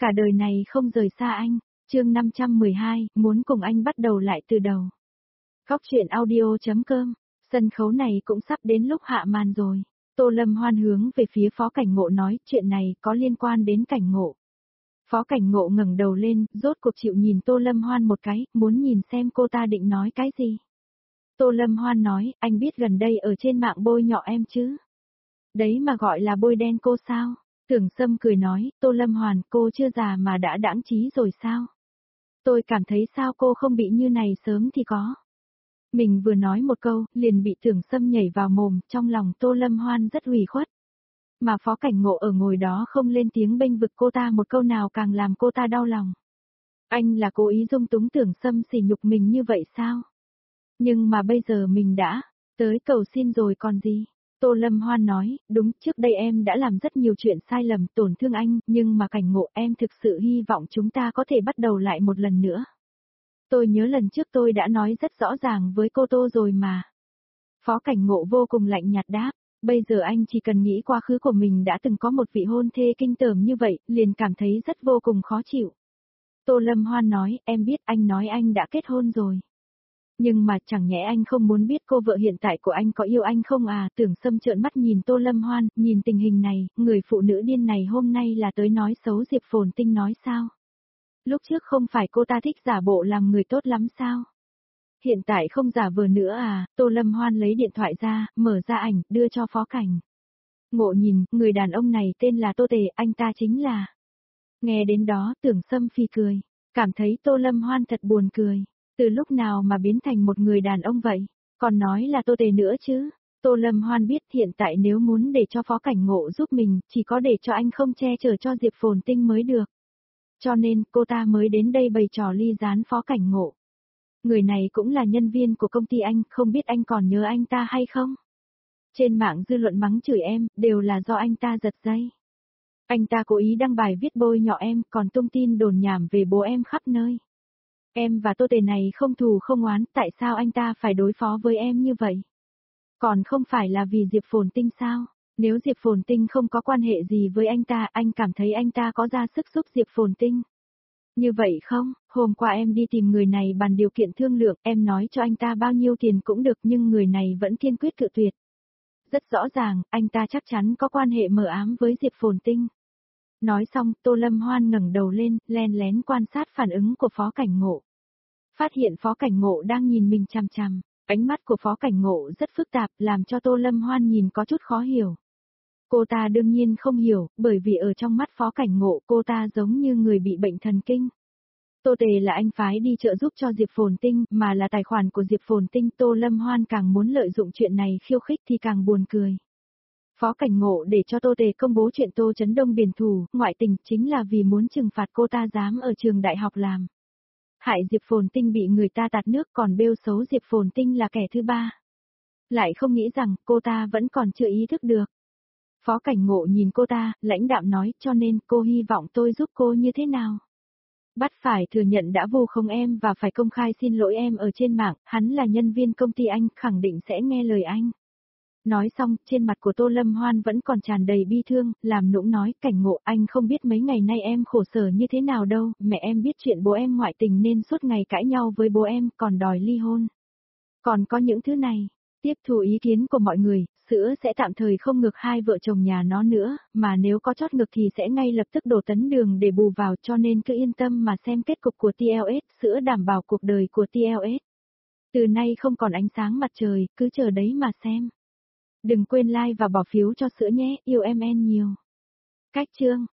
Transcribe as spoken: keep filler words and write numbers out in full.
Cả đời này không rời xa anh. Chương năm trăm mười hai, muốn cùng anh bắt đầu lại từ đầu. Góc truyện audio.com. Sân khấu này cũng sắp đến lúc hạ màn rồi. Tô Lâm Hoan hướng về phía Phó Cảnh Ngộ nói, chuyện này có liên quan đến Cảnh Ngộ. Phó Cảnh Ngộ ngẩng đầu lên, rốt cuộc chịu nhìn Tô Lâm Hoan một cái, muốn nhìn xem cô ta định nói cái gì. Tô Lâm Hoan nói, anh biết gần đây ở trên mạng bôi nhọ em chứ? Đấy mà gọi là bôi đen cô sao? Tưởng Sâm cười nói, Tô Lâm Hoan, cô chưa già mà đã đãng trí rồi sao? Tôi cảm thấy sao cô không bị như này sớm thì có. Mình vừa nói một câu, liền bị Tưởng Sâm nhảy vào mồm, trong lòng Tô Lâm Hoan rất ủy khuất. Mà Phó Cảnh Ngộ ở ngồi đó không lên tiếng bênh vực cô ta một câu nào càng làm cô ta đau lòng. Anh là cố ý dung túng Tưởng Sâm sỉ nhục mình như vậy sao? Nhưng mà bây giờ mình đã tới cầu xin rồi còn gì? Tô Lâm Hoan nói, đúng, trước đây em đã làm rất nhiều chuyện sai lầm tổn thương anh, nhưng mà Cảnh Ngộ em thực sự hy vọng chúng ta có thể bắt đầu lại một lần nữa. Tôi nhớ lần trước tôi đã nói rất rõ ràng với cô Tô rồi mà. Phó Cảnh Ngộ vô cùng lạnh nhạt đáp, bây giờ anh chỉ cần nghĩ quá khứ của mình đã từng có một vị hôn thê kinh tởm như vậy, liền cảm thấy rất vô cùng khó chịu. Tô Lâm Hoan nói, em biết anh nói anh đã kết hôn rồi. Nhưng mà chẳng nhẽ anh không muốn biết cô vợ hiện tại của anh có yêu anh không à? Tưởng Sâm trợn mắt nhìn Tô Lâm Hoan, nhìn tình hình này, người phụ nữ điên này hôm nay là tới nói xấu Diệp Phồn Tinh nói sao? Lúc trước không phải cô ta thích giả bộ làm người tốt lắm sao? Hiện tại không giả vờ nữa à? Tô Lâm Hoan lấy điện thoại ra, mở ra ảnh, đưa cho Phó Cảnh Ngộ nhìn, người đàn ông này tên là Tô Tề, anh ta chính là... Nghe đến đó, Tưởng Sâm phì cười, cảm thấy Tô Lâm Hoan thật buồn cười. Từ lúc nào mà biến thành một người đàn ông vậy? Còn nói là Tô Tề nữa chứ? Tô Lâm Hoan biết hiện tại nếu muốn để cho Phó Cảnh Ngộ giúp mình, chỉ có để cho anh không che chở cho Diệp Phồn Tinh mới được. Cho nên, cô ta mới đến đây bày trò ly gián Phó Cảnh Ngộ. Người này cũng là nhân viên của công ty anh, không biết anh còn nhớ anh ta hay không? Trên mạng dư luận mắng chửi em, đều là do anh ta giật dây. Anh ta cố ý đăng bài viết bôi nhọ em, còn tung tin đồn nhảm về bố em khắp nơi. Em và Tô Tề này không thù không oán, tại sao anh ta phải đối phó với em như vậy? Còn không phải là vì Diệp Phồn Tinh sao? Nếu Diệp Phồn Tinh không có quan hệ gì với anh ta, anh cảm thấy anh ta có ra sức giúp Diệp Phồn Tinh. Như vậy không, hôm qua em đi tìm người này bàn điều kiện thương lượng, em nói cho anh ta bao nhiêu tiền cũng được nhưng người này vẫn kiên quyết cự tuyệt. Rất rõ ràng, anh ta chắc chắn có quan hệ mờ ám với Diệp Phồn Tinh. Nói xong, Tô Lâm Hoan ngẩng đầu lên, len lén quan sát phản ứng của Phó Cảnh Ngộ. Phát hiện Phó Cảnh Ngộ đang nhìn mình chằm chằm, ánh mắt của Phó Cảnh Ngộ rất phức tạp, làm cho Tô Lâm Hoan nhìn có chút khó hiểu. Cô ta đương nhiên không hiểu, bởi vì ở trong mắt Phó Cảnh Ngộ cô ta giống như người bị bệnh thần kinh. Tô Tề là anh phái đi trợ giúp cho Diệp Phồn Tinh, mà là tài khoản của Diệp Phồn Tinh. Tô Lâm Hoan càng muốn lợi dụng chuyện này khiêu khích thì càng buồn cười. Phó Cảnh Ngộ để cho Tô Tề công bố chuyện Tô Chấn Đông biển thủ, ngoại tình chính là vì muốn trừng phạt cô ta dám ở trường đại học làm. Hại Diệp Phồn Tinh bị người ta tạt nước còn bêu xấu Diệp Phồn Tinh là kẻ thứ ba. Lại không nghĩ rằng cô ta vẫn còn chưa ý thức được. Phó Cảnh Ngộ nhìn cô ta, lãnh đạm nói, cho nên cô hy vọng tôi giúp cô như thế nào? Bắt phải thừa nhận đã vu khống em và phải công khai xin lỗi em ở trên mạng, hắn là nhân viên công ty anh, khẳng định sẽ nghe lời anh. Nói xong, trên mặt của Tô Lâm Hoan vẫn còn tràn đầy bi thương, làm nũng nói, Cảnh Ngộ, anh không biết mấy ngày nay em khổ sở như thế nào đâu, mẹ em biết chuyện bố em ngoại tình nên suốt ngày cãi nhau với bố em, còn đòi ly hôn. Còn có những thứ này, tiếp thu ý kiến của mọi người, sữa sẽ tạm thời không ngược hai vợ chồng nhà nó nữa, mà nếu có chót ngược thì sẽ ngay lập tức đổ tấn đường để bù vào, cho nên cứ yên tâm mà xem kết cục của tê lờ ét, sữa đảm bảo cuộc đời của tê lờ ét. Từ nay không còn ánh sáng mặt trời, cứ chờ đấy mà xem. Đừng quên like và bỏ phiếu cho sữa nhé, yêu em en nhiều. Cách chương